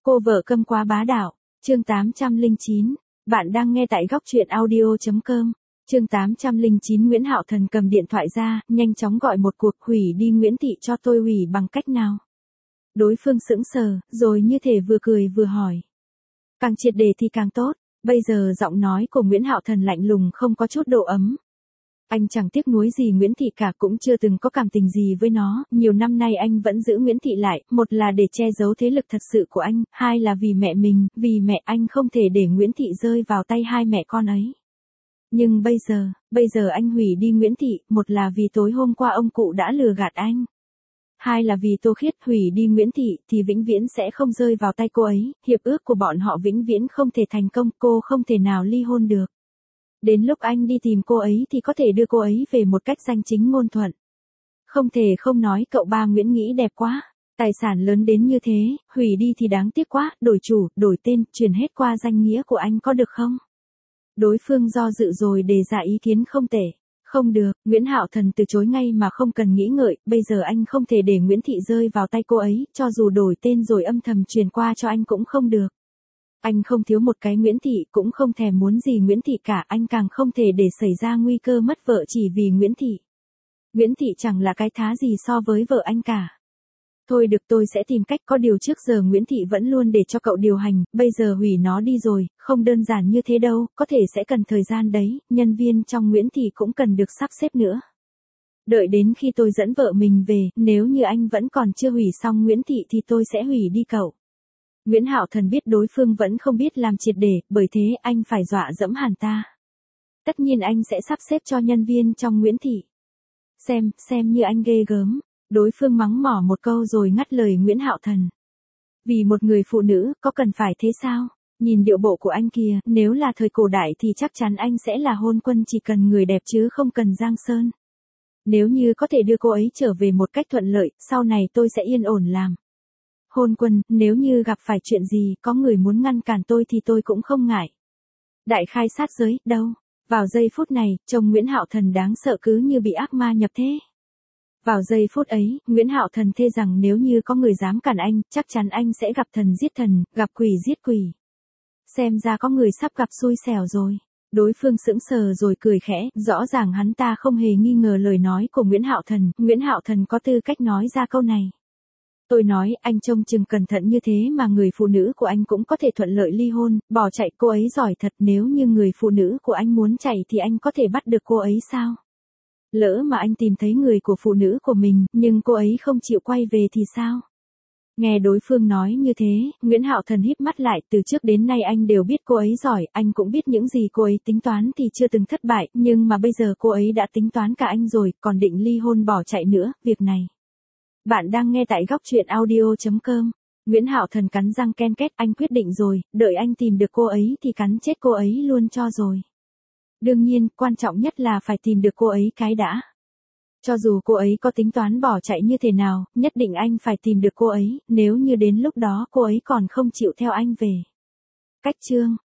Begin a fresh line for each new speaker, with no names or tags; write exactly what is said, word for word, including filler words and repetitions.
Cô vợ câm quá bá đạo, chương tám trăm lẻ chín. Bạn đang nghe tại góc truyện audio chấm com. Chương tám trăm lẻ chín. Nguyễn Hạo Thần cầm điện thoại ra, nhanh chóng gọi một cuộc hủy đi Nguyễn Thị cho tôi. Hủy bằng cách nào? Đối phương sững sờ, rồi như thể vừa cười vừa hỏi. Càng triệt để thì càng tốt. Bây giờ giọng nói của Nguyễn Hạo Thần lạnh lùng, không có chút độ ấm. Anh chẳng tiếc nuối gì Nguyễn Thị cả, cũng chưa từng có cảm tình gì với nó, nhiều năm nay anh vẫn giữ Nguyễn Thị lại, một là để che giấu thế lực thật sự của anh, hai là vì mẹ mình, vì mẹ anh không thể để Nguyễn Thị rơi vào tay hai mẹ con ấy. Nhưng bây giờ, bây giờ anh hủy đi Nguyễn Thị, một là vì tối hôm qua ông cụ đã lừa gạt anh. Hai là vì Tô Khiết. Hủy đi Nguyễn Thị thì vĩnh viễn sẽ không rơi vào tay cô ấy, hiệp ước của bọn họ vĩnh viễn không thể thành công, cô không thể nào ly hôn được. Đến lúc anh đi tìm cô ấy thì có thể đưa cô ấy về một cách danh chính ngôn thuận. Không thể không nói cậu ba Nguyễn nghĩ đẹp quá. Tài sản lớn đến như thế, hủy đi thì đáng tiếc quá, đổi chủ, đổi tên, chuyển hết qua danh nghĩa của anh có được không? Đối phương do dự rồi đề ra ý kiến không tệ. Không được, Nguyễn Hạo Thần từ chối ngay mà không cần nghĩ ngợi, bây giờ anh không thể để Nguyễn Thị rơi vào tay cô ấy, cho dù đổi tên rồi âm thầm truyền qua cho anh cũng không được. Anh không thiếu một cái Nguyễn Thị, cũng không thèm muốn gì Nguyễn Thị cả, anh càng không thể để xảy ra nguy cơ mất vợ chỉ vì Nguyễn Thị. Nguyễn Thị chẳng là cái thá gì so với vợ anh cả. Thôi được, tôi sẽ tìm cách, có điều trước giờ Nguyễn Thị vẫn luôn để cho cậu điều hành, bây giờ hủy nó đi rồi, không đơn giản như thế đâu, có thể sẽ cần thời gian đấy, nhân viên trong Nguyễn Thị cũng cần được sắp xếp nữa. Đợi đến khi tôi dẫn vợ mình về, nếu như anh vẫn còn chưa hủy xong Nguyễn Thị thì tôi sẽ hủy đi cậu. Nguyễn Hạo Thần biết đối phương vẫn không biết làm triệt để, bởi thế anh phải dọa dẫm hẳn ta. Tất nhiên anh sẽ sắp xếp cho nhân viên trong Nguyễn Thị. Xem, xem như anh ghê gớm. Đối phương mắng mỏ một câu rồi ngắt lời Nguyễn Hạo Thần. Vì một người phụ nữ, có cần phải thế sao? Nhìn điệu bộ của anh kìa, nếu là thời cổ đại thì chắc chắn anh sẽ là hôn quân, chỉ cần người đẹp chứ không cần giang sơn. Nếu như có thể đưa cô ấy trở về một cách thuận lợi, sau này tôi sẽ yên ổn làm hôn quân, nếu như gặp phải chuyện gì, có người muốn ngăn cản tôi thì tôi cũng không ngại. Đại khai sát giới, đâu? Vào giây phút này, trông Nguyễn Hạo Thần đáng sợ cứ như bị ác ma nhập thế. Vào giây phút ấy, Nguyễn Hạo Thần thề rằng nếu như có người dám cản anh, chắc chắn anh sẽ gặp thần giết thần, gặp quỷ giết quỷ. Xem ra có người sắp gặp xui xẻo rồi. Đối phương sững sờ rồi cười khẽ, rõ ràng hắn ta không hề nghi ngờ lời nói của Nguyễn Hạo Thần, Nguyễn Hạo Thần có tư cách nói ra câu này. Tôi nói, anh trông chừng cẩn thận như thế mà người phụ nữ của anh cũng có thể thuận lợi ly hôn, bỏ chạy, cô ấy giỏi thật, nếu như người phụ nữ của anh muốn chạy thì anh có thể bắt được cô ấy sao? Lỡ mà anh tìm thấy người của phụ nữ của mình, nhưng cô ấy không chịu quay về thì sao? Nghe đối phương nói như thế, Nguyễn Hạo Thần híp mắt lại, từ trước đến nay anh đều biết cô ấy giỏi, anh cũng biết những gì cô ấy tính toán thì chưa từng thất bại, nhưng mà bây giờ cô ấy đã tính toán cả anh rồi, còn định ly hôn bỏ chạy nữa, việc này. Bạn đang nghe tại góc truyện audio chấm com. Nguyễn Hạo Thần cắn răng ken két, anh quyết định rồi, đợi anh tìm được cô ấy thì cắn chết cô ấy luôn cho rồi. Đương nhiên, quan trọng nhất là phải tìm được cô ấy cái đã. Cho dù cô ấy có tính toán bỏ chạy như thế nào, nhất định anh phải tìm được cô ấy, nếu như đến lúc đó cô ấy còn không chịu theo anh về. Cách chương